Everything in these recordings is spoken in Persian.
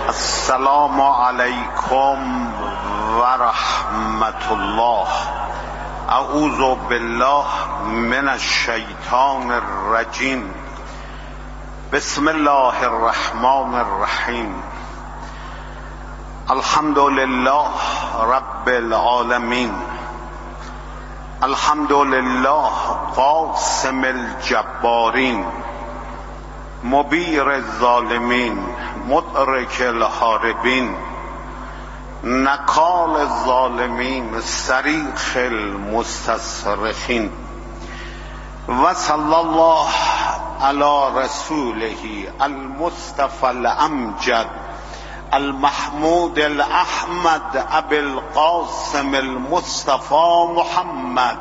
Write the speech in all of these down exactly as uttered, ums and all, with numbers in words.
السلام علیکم و رحمت الله. اعوذ بالله من الشیطان الرجیم. بسم الله الرحمن الرحیم. الحمد لله رب العالمین. الحمد لله قاسم الجبارین، مبیر الظالمین، مدرک الحاربین، نکال الظالمین، صریخ المستصرخین. و صلی الله علی رسوله المصطفى الامجد المحمود الاحمد ابی القاسم المصطفى محمد.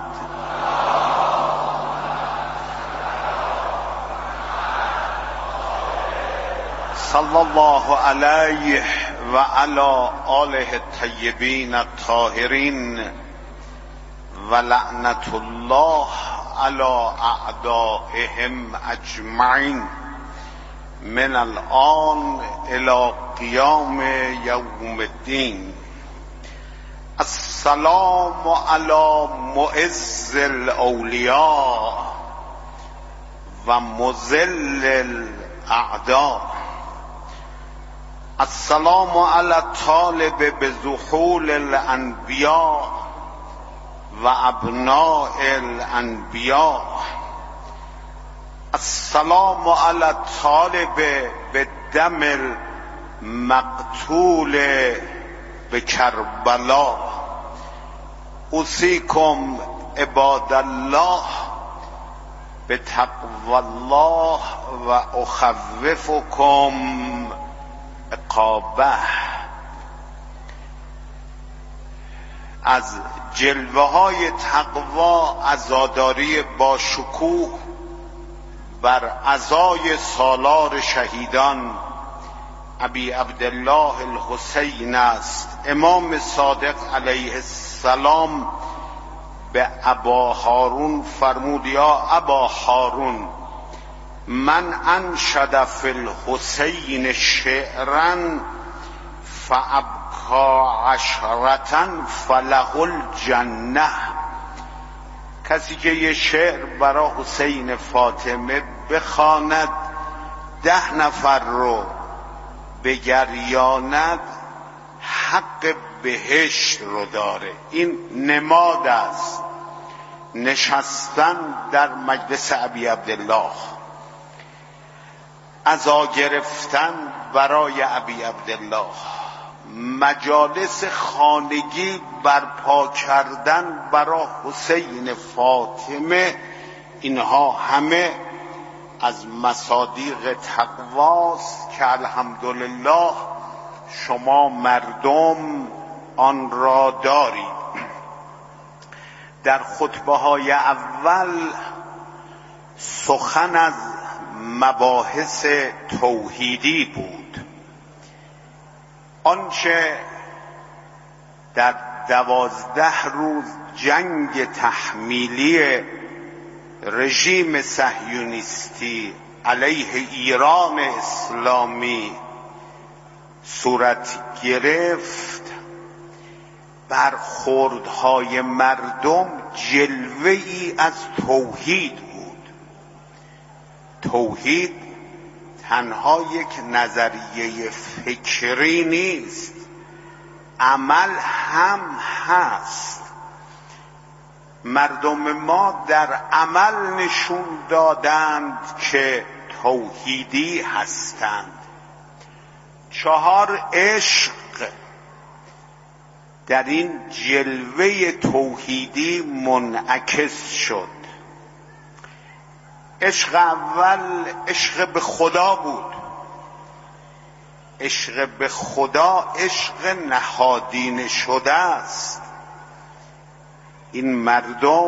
صلی الله علیه و علی آله الطیبین الطاهرین و لعنت الله علی اعدائهم اجمعین من الان الى قیام یوم الدین. السلام علی معز الاولیاء و مذل الاعداء. السلام علی الطالب بظهول الانبیاء و ابناء الانبیاء. السلام علی الطالب بالدم المقتول بکربلا. اوصیکم عباد الله بتقوی الله و اخوفکم عقابه. از جلوه های تقوا عزاداری با شکوه بر عزای سالار شهیدان ابی عبدالله الحسین است. امام صادق علیه السلام به ابا هارون فرمود: یا ابا هارون، من انشد فی الحسین شعرا فابکا عشرتا فله الجنه. کسی که یه شعر برای حسین فاطمه بخواند، ده نفر رو بگریاند، حق بهشت رو داره. این نماد است نشستن در مجلس ابی عبدالله، عزا گرفتن برای ابی عبدالله، مجالس خانگی برپا کردن برای حسین فاطمه. اینها همه از مصادیق تقواست که الحمدلله شما مردم آن را دارید. در خطبه های اول سخن از مباحث توحیدی بود. آنچه در دوازده روز جنگ تحمیلی رژیم صهیونیستی علیه ایران اسلامی صورت گرفت، برخوردهای مردم جلوه ای از توحید بود. توحید تنها یک نظریه فکری نیست، عمل هم هست. مردم ما در عمل نشون دادند که توحیدی هستند. چهار عشق در این جلوه توحیدی منعکس شد. عشق اول عشق به خدا بود. عشق به خدا عشق نهادینه شده است. این مردم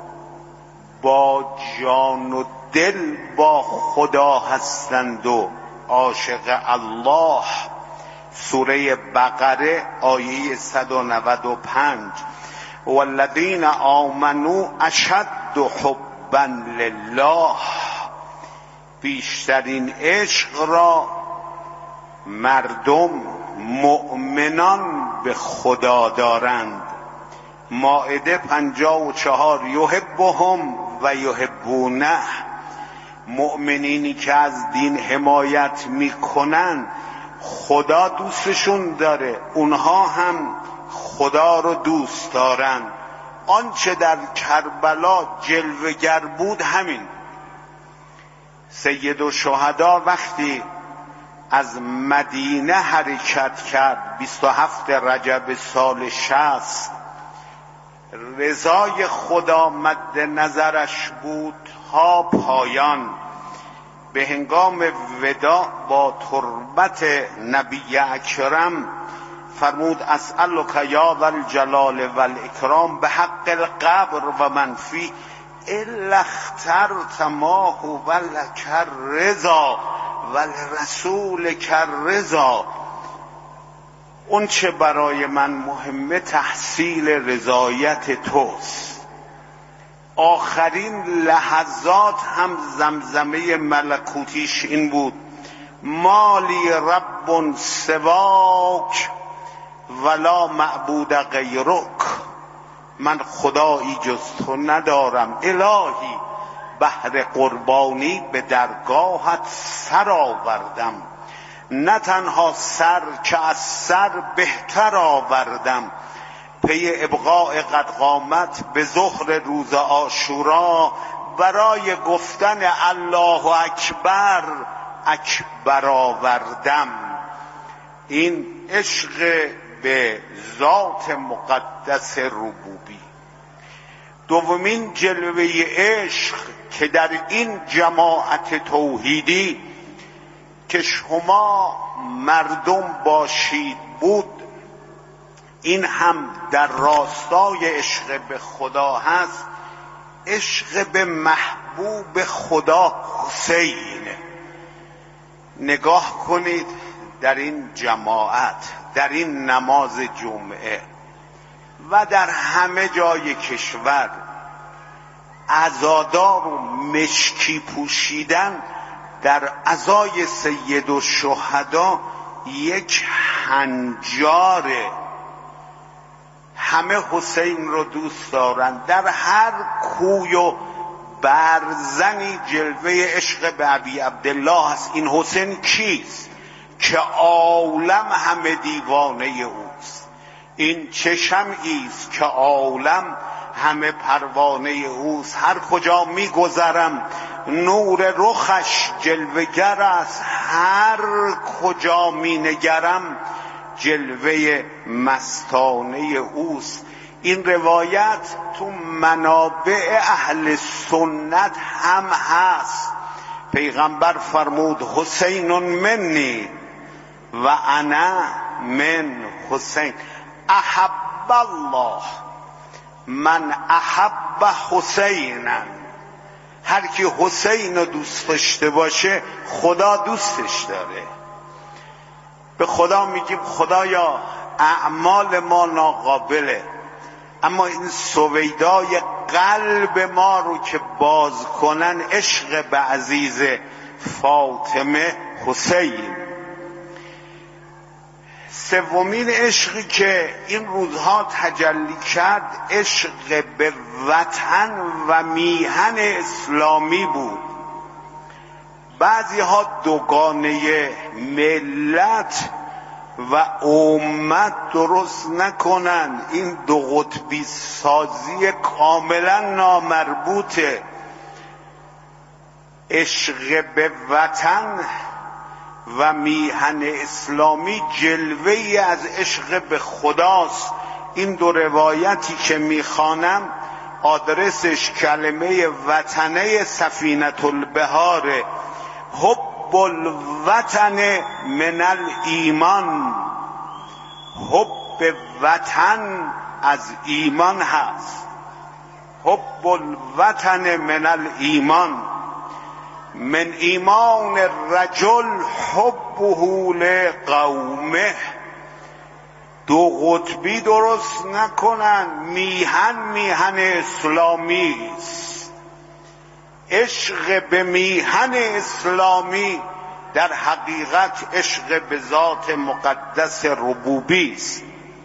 با جان و دل با خدا هستند و عاشق الله. سوره بقره آیه صد و نود و پنج: والذین آمنوا اشد حبا لله. بیشترین عشق را مردم مؤمنان به خدا دارند. مائده پنجاه و چهار یحبهم و یحبونه. مؤمنینی که از دین حمایت میکنن خدا دوستشون داره، اونها هم خدا رو دوست دارن. آنچه در کربلا جلوه‌گر بود همین. سید الشهدا وقتی از مدینه حرکت کرد بیست و هفت رجب سال شصت، رضای خدا مد نظرش بود ها پایان. به هنگام وداع با تربت نبی اکرم فرمود اسألک یا ذا الجلال والاکرام به حق القبر و من فی الا اخترت ما هو لک الرضا والرسول الرضا. اون چه برای من مهمه تحصیل رضایت توست. آخرین لحظات هم زمزمه ملکوتیش این بود مالی رب سواک ولا معبود غیرک. من خدایی جز تو ندارم الهی، بهر قربانی به درگاهت سر آوردم. نه تنها سر که از سر بهتر آوردم. پی ابقاء قد قامت به ظهر روز عاشورا برای گفتن الله اکبر اکبر آوردم. این عشق به ذات مقدس ربوبی. دومین جلوه عشق که در این جماعت توحیدی که شما مردم باشید بود، این هم در راستای عشق به خدا هست. عشق به محبوب خدا حسین. نگاه کنید در این جماعت، در این نماز جمعه و در همه جای کشور عزادار و مشکی پوشیدن در عزای سید الشهدا یک هنجاره. همه حسین رو دوست دارن. در هر کوی و برزنی جلوه عشق به ابی عبدالله هست. این حسین کیست که عالم همه دیوانه اوست؟ این چه شمعی است که عالم همه پروانه اوست؟ هر کجا میگذرم نور رخش جلوه‌گر است، هر کجا مینگرم جلوه مستانه اوست. این روایت تو منابع اهل سنت هم هست. پیغمبر فرمود حسین منی و انا من حسین. احب الله من احب حسینا. هر کی حسین رو دوست داشته باشه خدا دوستش داره. به خدا میگیم خدایا اعمال ما ناقابله، اما این سویدای قلب ما رو که باز کنن عشق به عزیز فاطمه حسین. سومین عشقی که این روزها تجلی کرد عشق به وطن و میهن اسلامی بود. بعضی ها دوگانه ملت و امت درست نکنن. این دو قطبی سازی کاملا نامربوطه. عشق به وطن و میهن اسلامی جلوه‌ای از عشق به خداست. این دو روایتی که میخوانم آدرسش کلمه وطنه سفینة البحاره. حب الوطن من الایمان. حب وطن از ایمان هست. حب الوطن من الایمان. من ایمان الرجل حبه لقومه. دو قطبی درست نکنن. میهن میهن اسلامی است. عشق به میهن اسلامی در حقیقت عشق به ذات مقدس ربوبی است.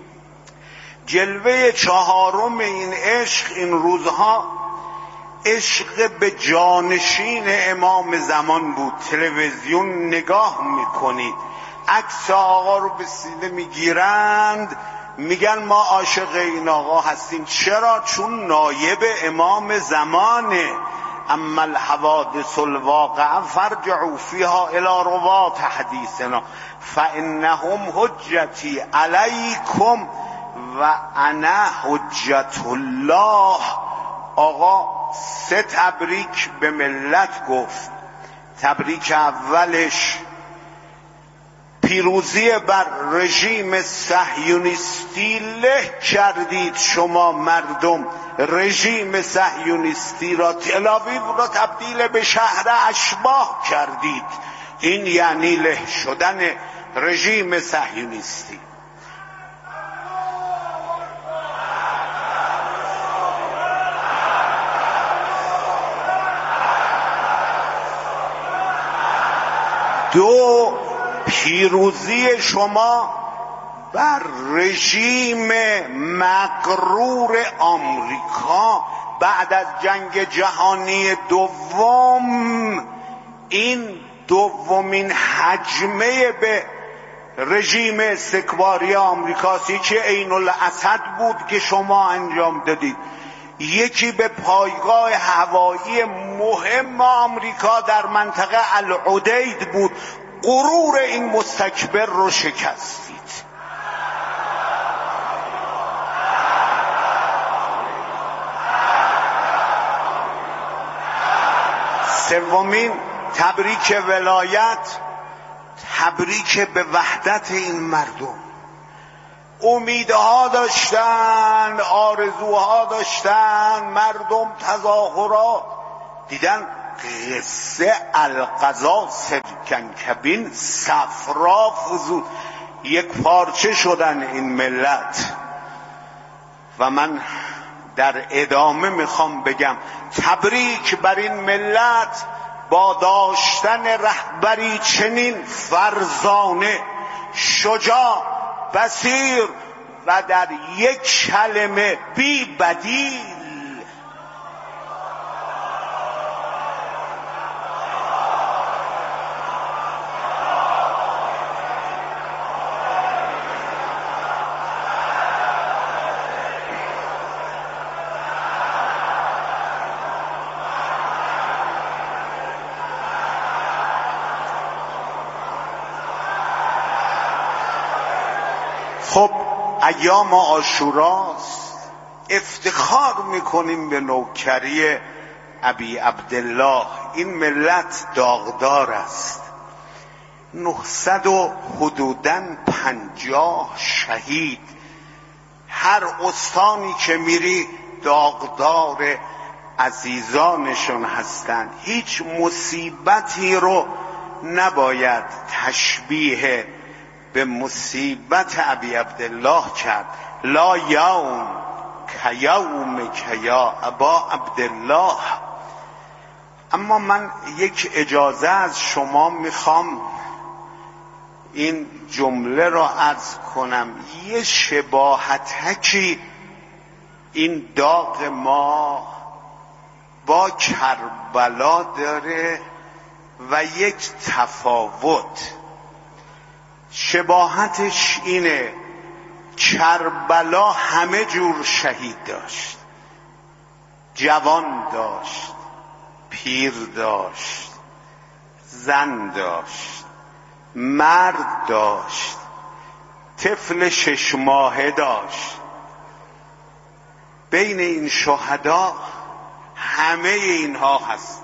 جلوه چهارم این عشق این روزها عشق به جانشین امام زمان بود. تلویزیون نگاه میکنید، عکس آقا رو به سینه میگیرند، میگن ما عاشق این آقا هستیم. چرا؟ چون نایب امام زمانه. اما الحوادث الواقعه فارجعوا فيها الى روات حدیثنا فانهم حجتی علیکم و انا حجت الله. آقا سه تبریک به ملت گفت. تبریک اولش پیروزی بر رژیم صهیونیستی. له کردید شما مردم رژیم صهیونیستی را، تل آویو را تبدیل به شهر اشباح کردید. این یعنی له شدن رژیم صهیونیستی. دو، پیروزی شما بر رژیم مغرور آمریکا بعد از جنگ جهانی دوم. این دومین هجمه به رژیم استکباری آمریکاست. یکی عین الاسد بود که شما انجام دادید، یکی به پایگاه هوایی مهم آمریکا در منطقه العدید بود. غرور این مستکبر رو شکستید. سومین تبریک ولایت، تبریک به وحدت این مردم. امیدها داشتن، آرزوها داشتن، مردم تظاهرات دیدن. قصه القضا سرکنکبین صفرا فزود، یک پارچه شدن این ملت. و من در ادامه میخوام بگم تبریک بر این ملت با داشتن رهبری چنین فرزانه، شجاع، بصیر و در یک کلمه بی بدیل. خب ایام عاشوراست، افتخار میکنیم به نوکری ابی عبدالله. این ملت داغدار است. نهصد و حدوداً پنجاه شهید. هر استانی که میری داغدار عزیزانشون هستند. هیچ مصیبتی رو نباید تشبیه به مصیبت ابی عبدالله کرد. لا یوم کیوم کیا ابا عبدالله. اما من یک اجازه از شما میخوام این جمله را عرض کنم. یه شباهتکی این داغ ما با کربلا داره و یک تفاوت. شباهتش اینه، کربلا همه جور شهید داشت. جوان داشت، پیر داشت، زن داشت، مرد داشت، طفل شش ماهه داشت. بین این شهدا همه اینها هست.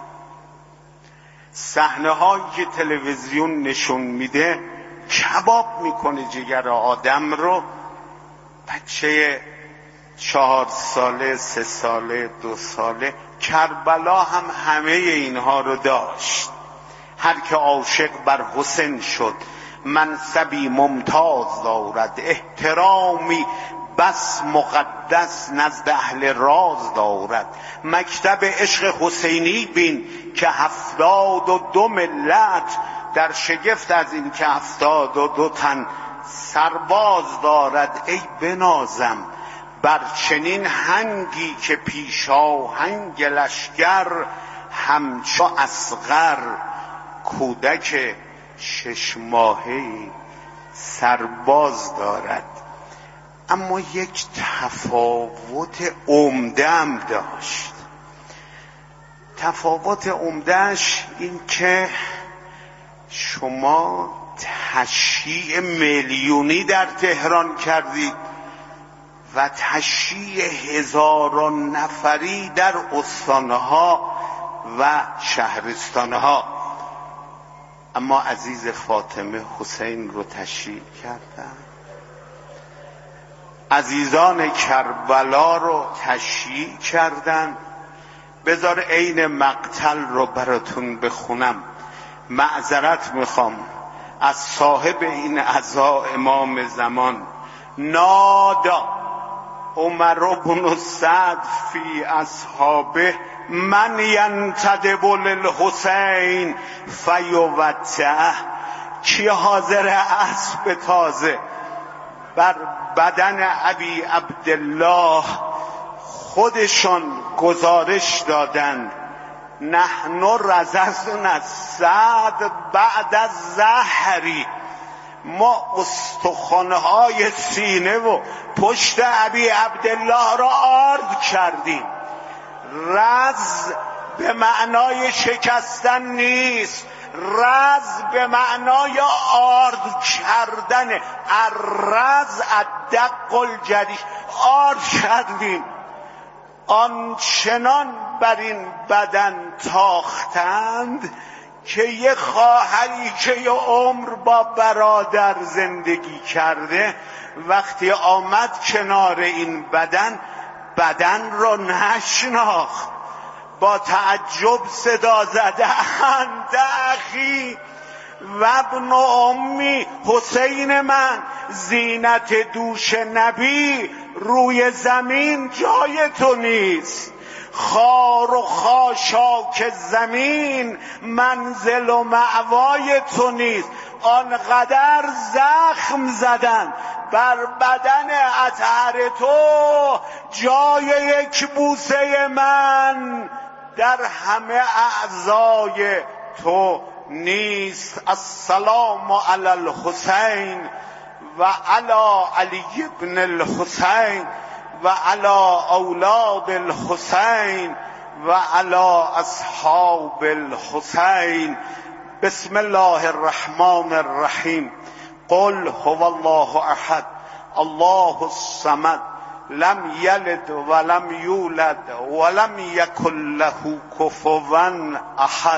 صحنه هایی که تلویزیون نشون میده کباب میکنه جگر آدم رو. بچه چهار ساله، سه ساله، دو ساله. کربلا هم همه اینها رو داشت. هر که عاشق بر حسین شد منصبی ممتاز دارد، احترامی بس مقدس نزد اهل راز دارد. مکتب عشق حسینی بین که هفتاد و دو ملت در شگفت از این که هفتاد و دو تن سرباز دارد ای بنازم، بر چنین هنگی که پیشاهنگ لشکر همچو اصغر کودک شش ماهه‌ای سرباز دارد. اما یک تفاوت عمده هم داشت. تفاوت عمدهش این که شما تشییع میلیونی در تهران کردید و تشییع هزاران نفری در استانها و شهرستانها، اما عزیز فاطمه حسین رو تشییع کردن، عزیزان کربلا رو تشییع کردن. بذار عین مقتل رو براتون بخونم. معذرت میخوام از صاحب این عزا امام زمان. نادا عمر بن سعد فی اصحابه من ینتدب للحسین فیوتعه، کی حاضر اسب تازه بر بدن ابی عبدالله خودشان گزارش دادند نحن رززنا سعد بعد از زهری، ما استخوان‌های سینه و پشت ابی عبدالله را آرد کردیم. رز به معنای شکستن نیست، رز به معنای آرد کردن. الرز الدق الجریح، آرد کردیم. آنچنان بر این بدن تاختند که یه خواهری که یه عمر با برادر زندگی کرده وقتی آمد کنار این بدن، بدن رو نشناخت، با تعجب صدا زده انت اخی و ابن امی، حسین من زینت دوش نبی، روی زمین جای تو نیست، خار و خاشاک زمین منزل و مأوای تو نیست. آنقدر زخم زدن بر بدن اطهر تو، جای یک بوسه من در همه اعضای تو نیست. السلام علی الحسین و علی علی ابن الحسین و علی اولاد الحسین و علی اصحاب الحسین. بسم الله الرحمن الرحیم. قل هو الله احد الله الصمد لم یلد ولم یولد ولم یکن له کفوا احد.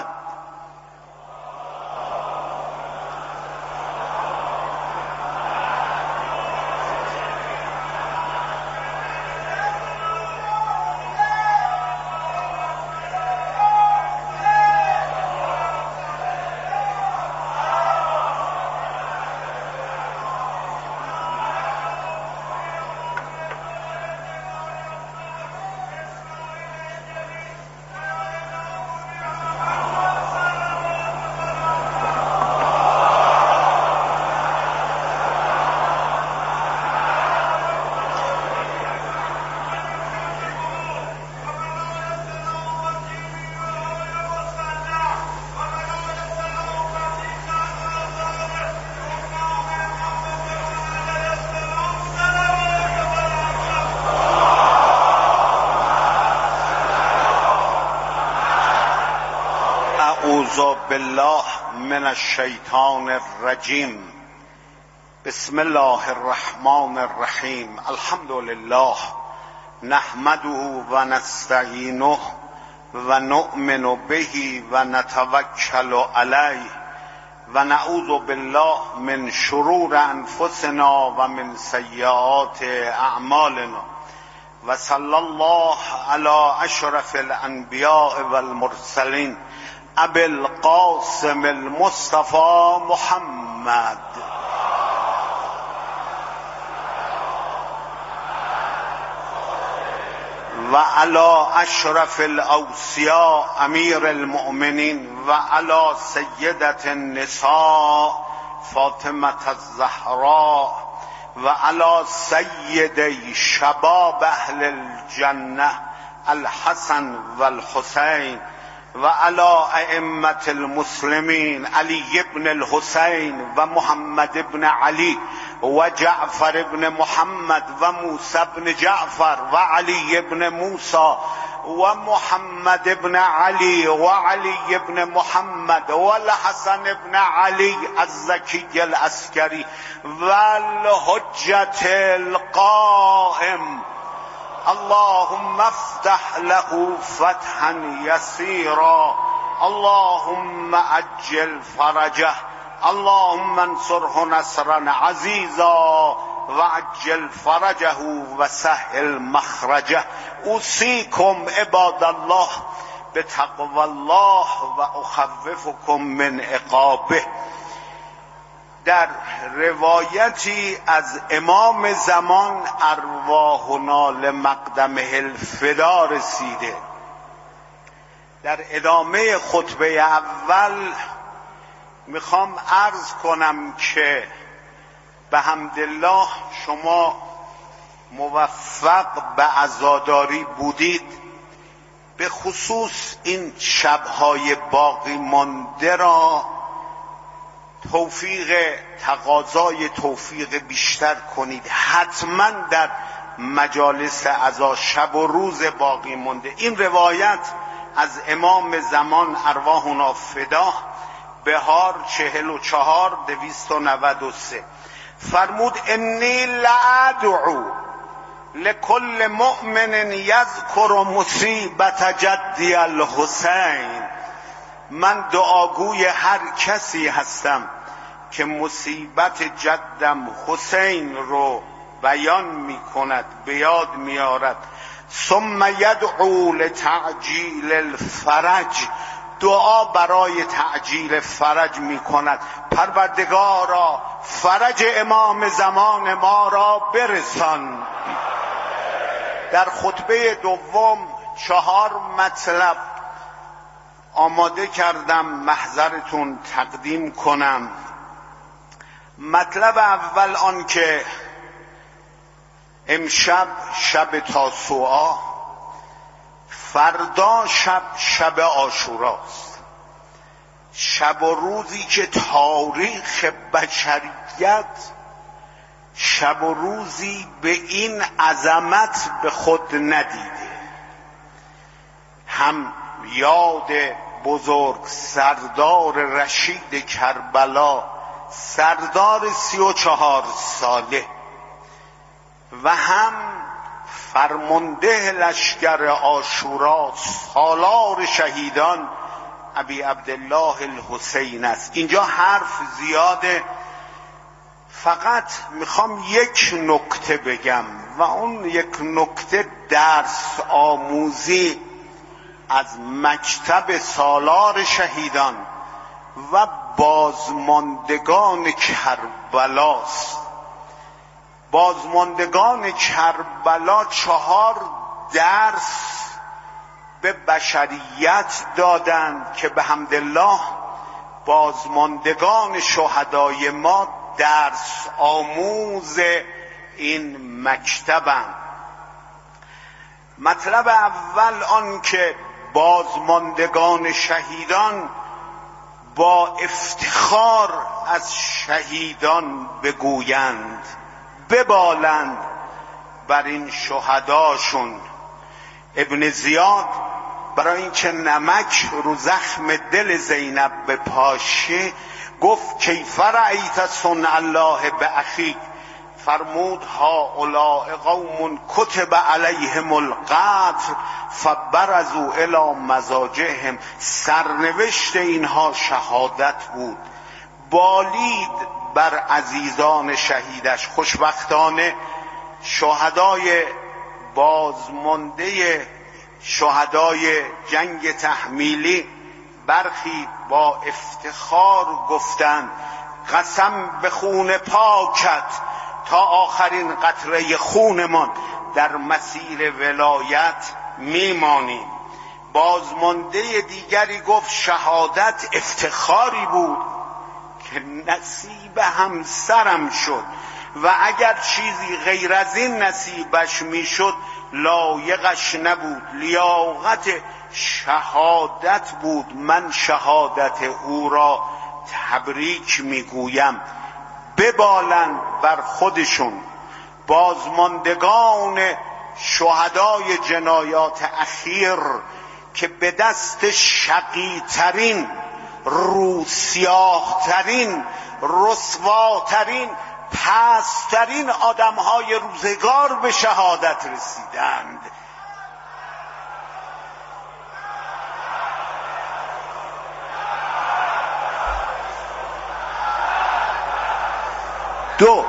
اعوذ بالله من الشیطان الرجیم. بسم الله الرحمن الرحیم. الحمد لله نحمده و نستعینه و نؤمن به و نتوکل علیه و نعوذ بالله من شرور انفسنا و من سیئات اعمالنا و صلی الله علی اشرف الانبیاء والمرسلین ابی القاسم المصطفى محمد. و و علی اشرف الاوصیاء امیر المؤمنین و علی سیدت النساء فاطمه الزهراء و علی سید شباب اهل الجنه الحسن و الحسین و علی ائمه المسلمین علی ابن الحسین و محمد ابن علی و جعفر ابن محمد و موسی ابن جعفر و علی ابن موسی و محمد ابن علی و علی ابن محمد و الحسن ابن علی الزکی العسکری و الحجة القائم اللهم افتح له فتحا يسيرا اللهم عجل فرجه اللهم انصره نصرا عزيزا وعجل فرجه وسهل مخرجه اوصيكم عباد الله بتقوى الله واخوفكم من عقابه. در روایتی از امام زمان ارواحنا لمقدمه الفدا رسیده. در ادامه خطبه اول میخوام عرض کنم که به حمدالله شما موفق به عزاداری بودید، به خصوص این شبهای باقی مانده را توفیق تقاضای توفیق بیشتر کنید. حتما در مجالس عزا شب و روز باقی مانده. این روایت از امام زمان ارواحنا فدا بهار چهل و چهار دویست و نود و سه فرمود انی لادعو لکل مؤمن یذکر مصیبت جدی الحسین. من دعاگوی هر کسی هستم که مصیبت جدم حسین رو بیان می کند، به یاد می آرد. ثم یدعو لتعجیل الفرج، دعا برای تعجیل فرج می کند. پروردگارا فرج امام زمان ما را برسان. در خطبه دوم چهار مطلب آماده کردم محضرتون تقدیم کنم. مطلب اول آن که امشب شب تاسوعا، فردا شب شب عاشوراست، شب و روزی که تاریخ بشریت شب و روزی به این عظمت به خود ندیده. هم یاد بزرگ سردار رشید کربلا، سردار سی و چهار ساله، و هم فرمانده لشکر عاشورا سالار شهیدان ابی عبدالله الحسین است. اینجا حرف زیاده، فقط میخوام یک نکته بگم و اون یک نکته درس آموزی از مکتب سالار شهیدان و بازماندگان کربلاست. بازماندگان کربلا چهار درس به بشریت دادند که به حمدالله بازماندگان شهدای ما درس آموز این مکتبند. مطلب اول آن که بازماندگان شهیدان با افتخار از شهیدان بگویند، ببالند بر این شهداشون. ابن زیاد برای اینکه نمک رو زخم دل زینب بپاشه گفت کیف رأیت صنع الله به اخیک، فرمود هؤلاء قوم کتب علیهم القتل فبرزوا الی مضاجعهم. سرنوشت اینها شهادت بود، بالید بر عزیزان شهیدش. خوشبختانه شهدای بازمانده شهدای جنگ تحمیلی برخی با افتخار گفتند قسم به خون پاکت تا آخرین قطره خونمان در مسیر ولایت میمانیم. بازمانده دیگری گفت شهادت افتخاری بود که نصیب همسرم شد و اگر چیزی غیر از این نصیبش میشد لایقش نبود. لیاقت شهادت بود. من شهادت او را تبریک میگویم. ببالند بر خودشون بازماندگان شهدای جنایات اخیر که به دست شقی‌ترین، روسیاه‌ترین، رسواترین، پست‌ترین آدم‌های روزگار به شهادت رسیدند. دو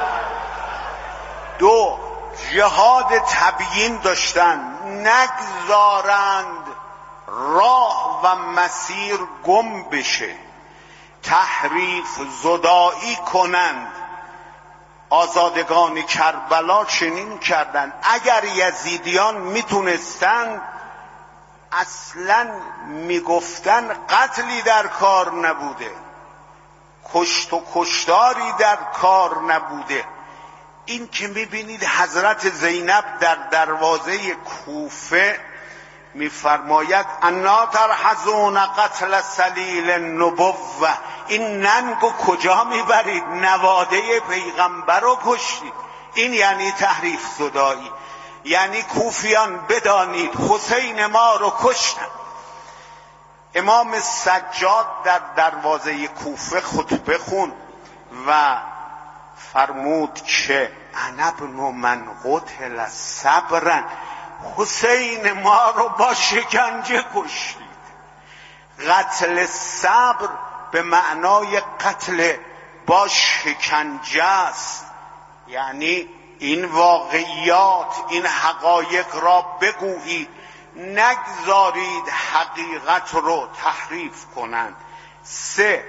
دو جهاد تبیین داشتن، نگذارند راه و مسیر گم بشه، تحریف زدایی کنند. آزادگان کربلا چنین کردند. اگر یزیدیان میتونستند اصلا میگفتن قتلی در کار نبوده، کشت و کشتاری در کار نبوده. این که میبینید حضرت زینب در دروازه کوفه میفرماید انا ترحزون قتل سلیل النبوة، این ننگو کجا میبرید؟ نواده پیغمبر رو کشتید. این یعنی تحریف زدایی. یعنی کوفیان بدانید حسین ما رو کشتن. امام سجاد در دروازه کوفه خطبه خون و فرمود که انا ابن من قتل صبرا، حسین ما رو با شکنجه کشتید. قتل صبر به معنای قتل با شکنجه است. یعنی این واقعیات، این حقایق را بگویید، نگذارید حقیقت رو تحریف کنند. سه،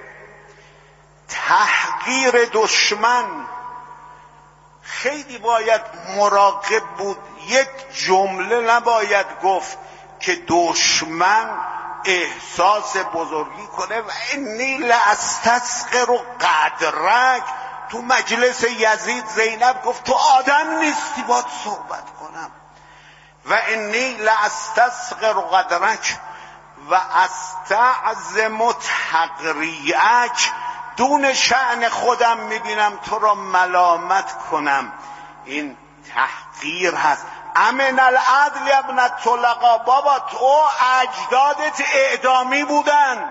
تحقیر دشمن. خیلی باید مراقب بود. یک جمله نباید گفت که دشمن احساس بزرگی کنه و انی لاستسقر قدرک. تو مجلس یزید زینب گفت تو آدم نیستی باید صحبت کنم. و انی لاستسقر قدرک و استعظم تقریعک، دون شأن خودم میبینم تو را ملامت کنم. این تحقیر هست. امن العدل ابن الطلقا، بابا تو اجدادت اعدامی بودن،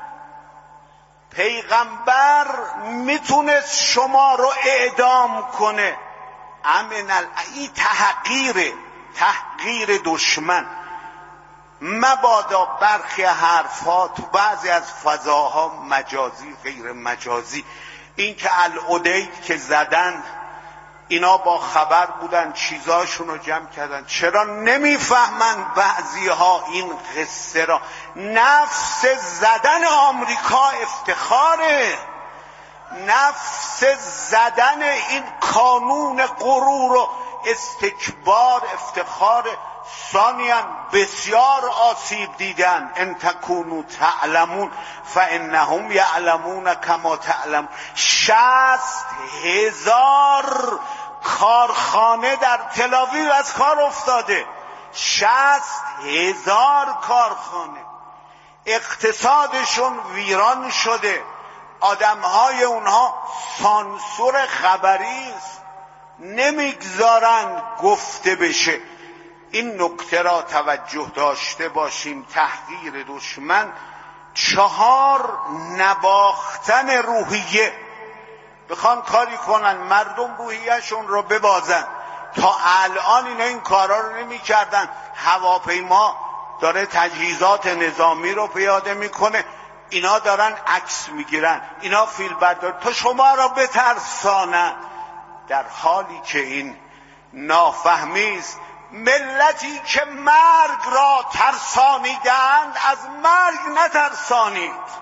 پیغمبر میتونست شما رو اعدام کنه. امن ال... این تحقیره، تحقیر دشمن. مبادا برخی حرفا تو بعضی از فضاها مجازی غیر مجازی، این که العدید که زدن اینا با خبر بودن چیزاشون رو جمع کردن. چرا نمیفهمن بعضی ها این قصه را؟ نفس زدن آمریکا افتخاره، نفس زدن این کانون غرور و استکبار افتخاره. ثانیاً بسیار آسیب دیدن. ان تکونوا تعلمون فانهم یعلمون کما تعلمون. شصت هزار کارخانه در تل‌آویو از کار افتاده. شصت هزار کارخانه، اقتصادشون ویران شده. آدمهای اونها سانسور خبری است، نمیگذارن گفته بشه. این نکته را توجه داشته باشیم. تحقیر دشمن. چهار، نواختن روحیه. بخوان کاری کنن مردم روحیهشون رو ببازن. تا الان اینا این کارا رو نمی کردن. هواپیما داره تجهیزات نظامی رو پیاده میکنه، اینا دارن عکس میگیرن، اینا فیلم بردار تا شما را بترسانن، در حالی که این نافهمی است. ملتی که مرگ را ترسانیدند از مرگ نترسانید.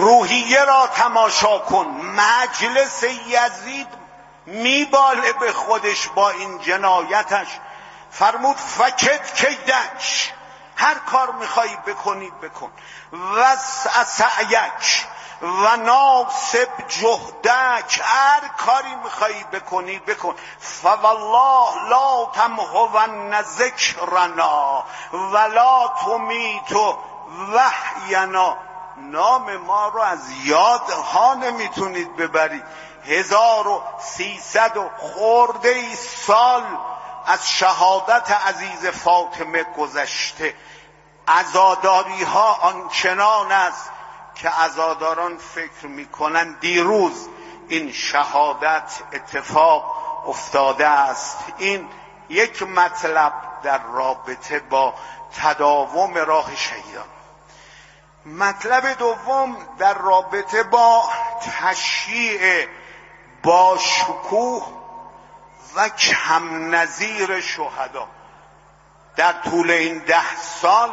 روحیه را تماشا کن. مجلس یزید میباله به خودش با این جنایتش. فرمود فکت کیدک، هر کار میخوایی بکنی بکن. وسع سعیک و ناصب جهدک، هر کاری میخوایی بکنی بکن. فوالله لا تمحون ذکرنا ولا تمیت وحینا، نام ما رو از یاد ها نمیتونید ببرید. هزار و سیصد و خورده ای سال از شهادت عزیز فاطمه گذشته. عزاداری ها آنچنان است که عزاداران فکر میکنن دیروز این شهادت اتفاق افتاده است. این یک مطلب در رابطه با تداوم راه شهیدان. مطلب دوم در رابطه با تشییع با شکوه و کم نظیر شهدا. در طول این ده سال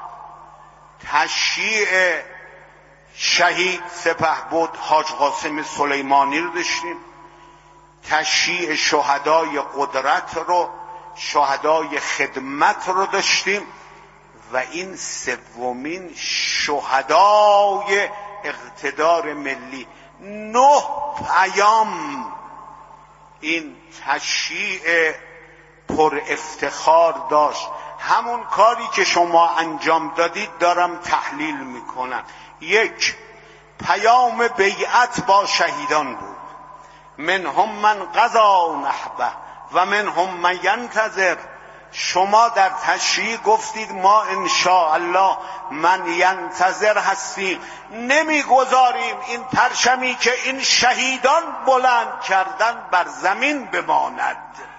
تشییع شهید سپهبد حاج قاسم سلیمانی رو داشتیم، تشییع شهدای قدرت رو، شهدای خدمت رو داشتیم، و این سومین شهدای اقتدار ملی. نه پیام این تشییع پر افتخار داشت. همون کاری که شما انجام دادید دارم تحلیل میکنم. یک، پیام بیعت با شهیدان بود. منهم من قضا نحبه و منهم من ینتظر. شما در تشییع گفتید ما انشاءالله من ینتظر هستیم، نمیگذاریم این پرچمی که این شهیدان بلند کردن بر زمین بماند.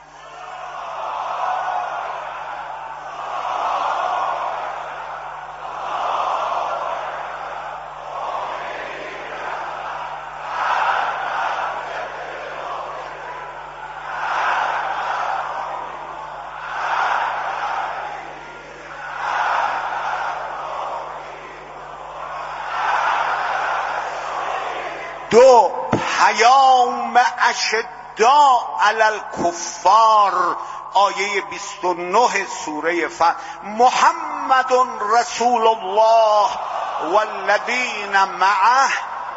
دو، پیام اشداء علی الکفار، آیه بیست و نه سوره فتح. محمد رسول الله والذین معه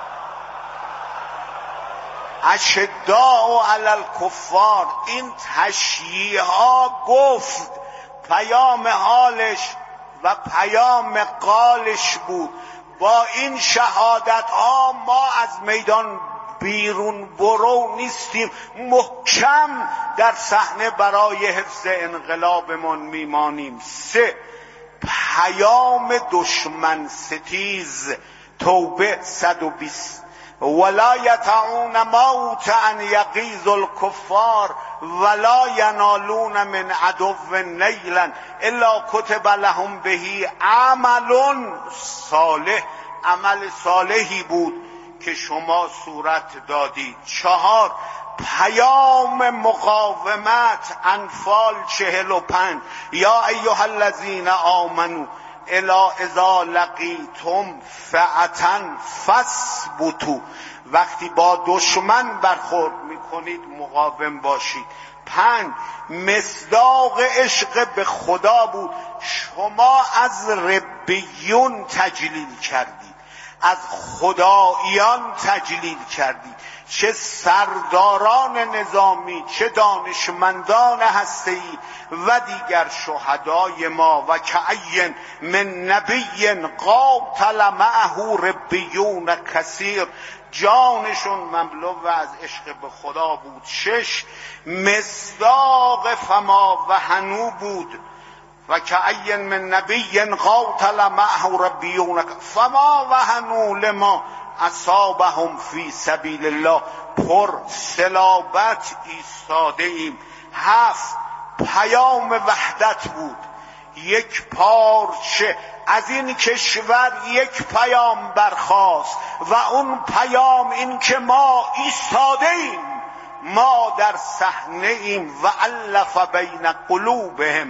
اشداء علی الکفار. این تشییع ها گفت پیام حالش و پیام قالش بود. با این شهادت ها ما از میدان بیرون برو نیستیم، محکم در صحنه برای حفظ انقلابمون میمانیم. سه، پیام دشمن ستیز، توبه صد و بیست. ولا یطعون موطئا یغیظ الکفار ولا ینالون من عدو نیلا الا کتب لهم به عمل صالح. عمل صالحی بود که شما صورت دادید. چهار، پیام مقاومت، انفال چهل و پنج. یا ایها الذین آمنوا الا اذا لقیتم فئة فاثبتوا. وقتی با دشمن برخورد میکنید مقاوم باشید. پنج، مصداق عشق به خدا بود. شما از ربیون تجلیل کردید، از خداییان تجلیل کردید. چه سرداران نظامی، چه دانشمندان هسته‌ای و دیگر شهدای ما. و کأی من نبی قاتل معه ربیون کثیر، جانشون مملو از عشق به خدا بود. شش، مصداق فما وهنوا بود. و کأی من نبی قاتل معه ربیون فما وهنوا لما اصابهم فی سبیل الله. پر صلابت ایستاده ایم. هفت، پیام وحدت بود. یک پارچه از این کشور یک پیام برخاست و اون پیام این که ما ایستاده ایم، ما در صحنه ایم. و الف بین قلوبهم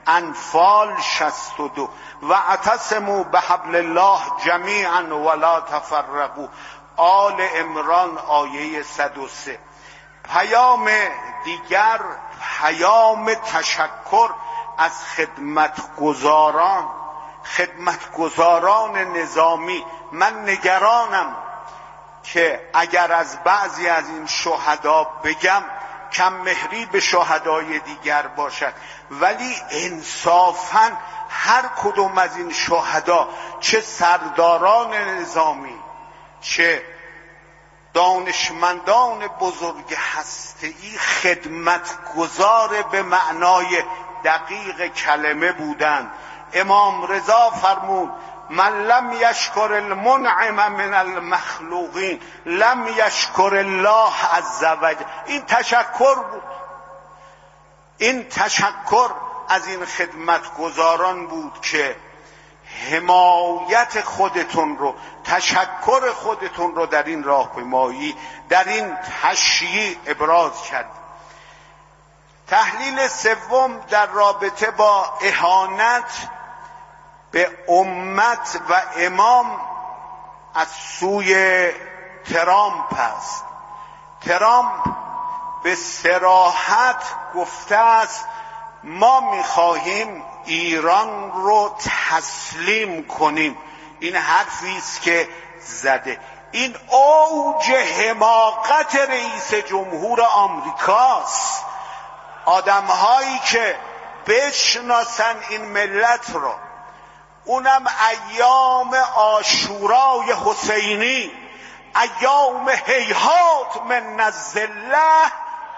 انفال شصت و دو واعتصموا بحبل الله جمیعا ولا تفرقوا، آل عمران آیه صد و سه. پیام دیگر پیام تشکر از خدمتگزاران خدمتگزاران نظامی. من نگرانم که اگر از بعضی از این شهدا بگم کم مهری به شهدای دیگر باشد، ولی انصافاً هر کدوم از این شهدا، چه سرداران نظامی چه دانشمندان بزرگ هسته‌ای، خدمتگزار به معنای دقیق کلمه بودند. امام رضا فرمود من لم یشکر المنعم من المخلوقین لم یشکر الله عز وجل. این تشکر بود، این تشکر از این خدمتگزاران بود که حمایت خودتون رو، تشکر خودتون رو در این راهپیمایی، در این تشییع ابراز کرد. تحلیل سوم در رابطه با اهانت به امت و امام از سوی ترامپ است. ترامپ به صراحت گفته است ما میخواهیم ایران رو تسلیم کنیم. این حرفی است که زده. این اوج حماقت رئیس جمهور آمریکاست. آدمهایی که بشناسن این ملت رو، اونم ایام عاشورای حسینی، ایام هیهات من الذله،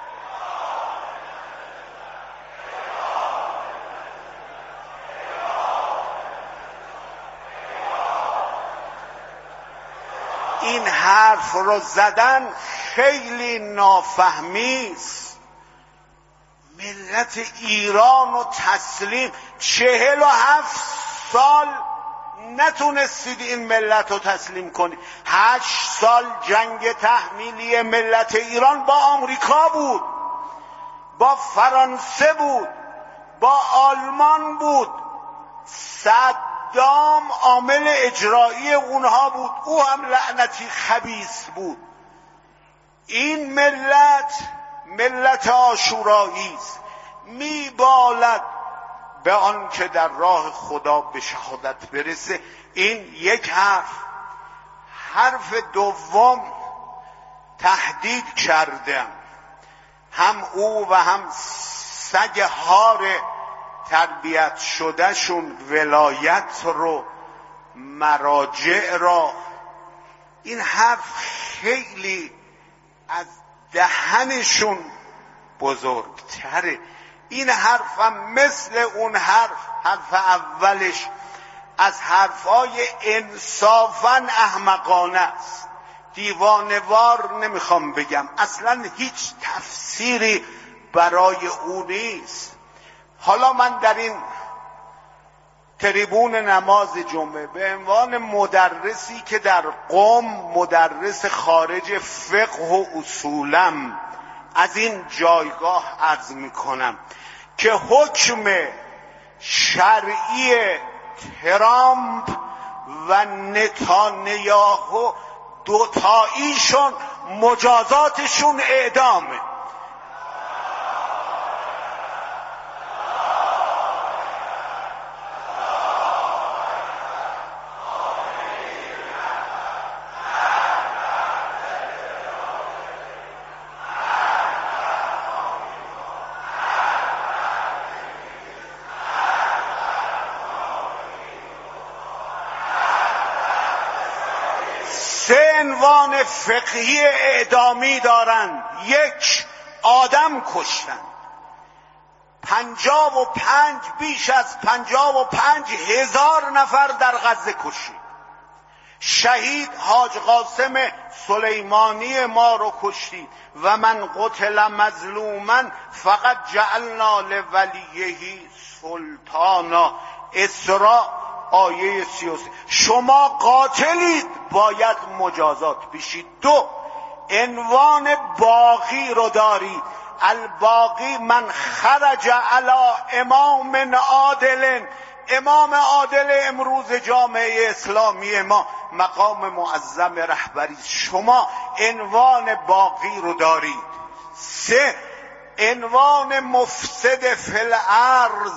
این حرف رو زدن خیلی نافهمی است. ملت ایران رو تسلیم، چهل و هفت سال نتونستید این ملت رو تسلیم کنید. هشت سال جنگ تحمیلی ملت ایران با آمریکا بود، با فرانسه بود، با آلمان بود. صدام عامل اجرایی اونها بود، او هم لعنتی خبیث بود. این ملت ملت عاشورایی است، میبالد به آن که در راه خدا به شهادت برسه. این یک حرف. حرف دوم، تهدید کردم هم او و هم سگ هار تربیت شده شون ولایت رو، مراجع را. این حرف خیلی از دهنشون بزرگتره. این حرفم مثل اون حرف حرف اولش از حرفای انصافاً احمقانه است. دیوانوار نمیخوام بگم، اصلا هیچ تفسیری برای او نیست. حالا من در این تریبون نماز جمعه به عنوان مدرسی که در قم مدرس خارج فقه و اصولم، از این جایگاه عرض میکنم که حکم شرعی ترامپ و نتانیاهو دوتاییشون مجازاتشون اعدامه. سه عنوان فقهی اعدامی دارن. یک، آدم کشتن. پنجاه و پنج بیش از پنجاه و پنج هزار نفر در غزه کشید. شهید حاج قاسم سلیمانی ما رو کشتید. و من قتل مظلوما فقط جعلنا لولیه سلطانا. اسراء آیه سی و سه. شما قاتلید، باید مجازات بشید. دو، عنوان باغی رو دارید. الباقی من خرج علی امام عادل. امام عادل امروز جامعه اسلامی ما مقام معظم رهبری. شما عنوان باقی رو دارید. سه، عنوان مفسد فی الارض،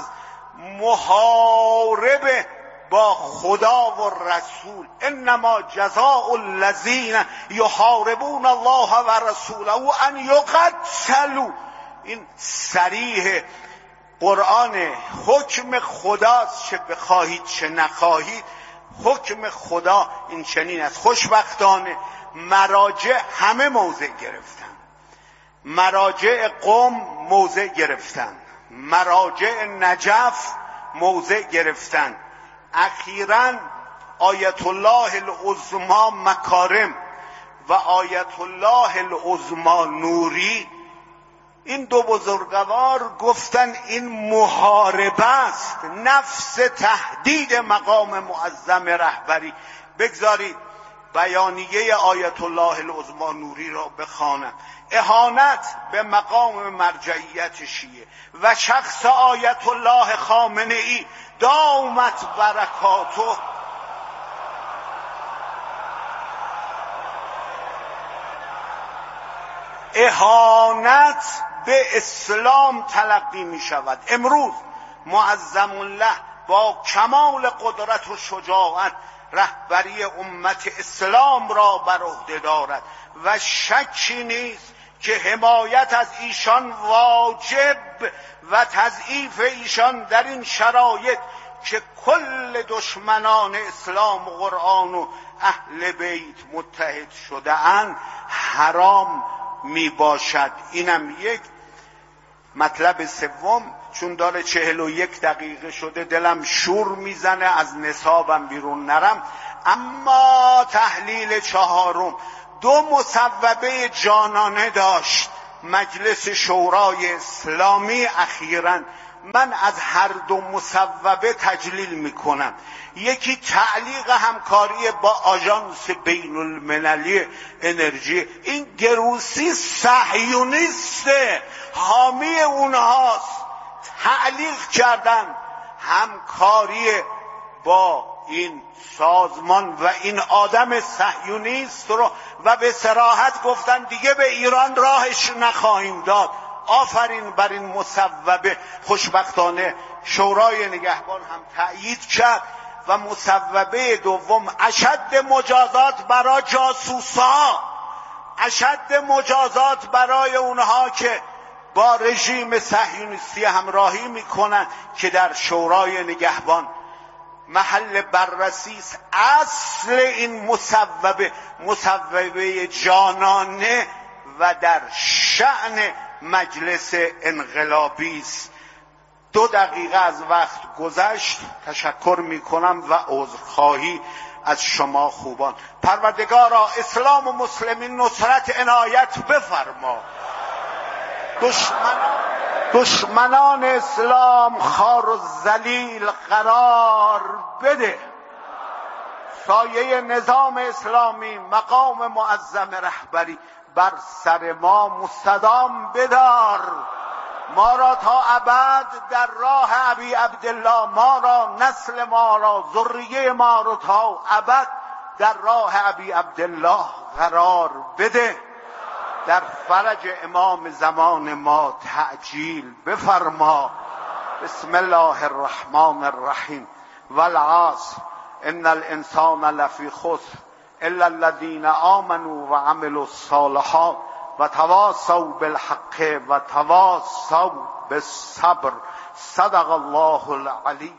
محارب با خدا و رسول. انما جزاء الذین یحاربون الله و رسوله ان یقتلوا. این صریح قرآن، حکم خداست، چه بخواهید چه نخواهید حکم خدا این چنین است. خوشبختانه مراجع همه موضع گرفتن، مراجع قم موضع گرفتن، مراجع نجف موضع گرفتن. اخیراً آیت الله العظمی مکارم و آیت الله العظمی نوری، این دو بزرگوار گفتن این محاربه است، نفس تهدید مقام معظم رهبری. بگذارید بیانیه آیت الله العظمی نوری را بخوانم. اهانت به مقام مرجعیت شیعه و شخص آیت الله خامنه ای دامت برکاته اهانت به اسلام تلقی می شود. امروز معظم الله با کمال قدرت و شجاعت رهبری امت اسلام را بر عهده دارد و شکی نیست که حمایت از ایشان واجب و تضعیف ایشان در این شرایط که کل دشمنان اسلام و قرآن و اهل بیت متحد شده اند حرام می باشد. اینم یک. مطلب سوم، چون داره چهل و یک دقیقه شده دلم شور میزنه از نصابم بیرون نرم، اما تحلیل چهارم دو مصوبه جانانه داشت مجلس شورای اسلامی اخیراً. من از هر دو مصوبه تجلیل میکنم. یکی تعلیق همکاری با آژانس بین المللی انرژی. این گروسی صهیونیسته، حامی اونهاست. تعلیق کردن همکاری با این سازمان و این آدم صهیونیست رو و به صراحت گفتن دیگه به ایران راهش نخواهیم داد. آفرین بر این مصوبه. خوشبختانه شورای نگهبان هم تأیید کرد. و مصوبه دوم، اشد مجازات برای جاسوسا، اشد مجازات برای اونها که با رژیم صهیونیستی همراهی میکنن که در شورای نگهبان محل بررسی است. اصل این مصوبه مصوبه جانانه و در شأن مجلس انقلابی است. دو دقیقه از وقت گذشت. تشکر میکنم و عذرخواهی از شما خوبان. پروردگارا اسلام و مسلمین نصرت عنایت بفرما. دشمنان دشمنان اسلام خار و ذلیل قرار بده. سایه نظام اسلامی مقام معظم رهبری بر سر ما مستدام بدار. ما را تا ابد در راه ابی عبدالله، ما را نسل ما را ذریه ما را تا ابد در راه ابی عبدالله قرار بده. در فرج امام زمان ما تعجیل بفرما. بسم الله الرحمن الرحیم. والعصر ان الانسان لفی خسر الا الذین آمنوا وعملوا الصالحات و تواصوا بالحق و تواصوا بالصبر. صدق الله العلی.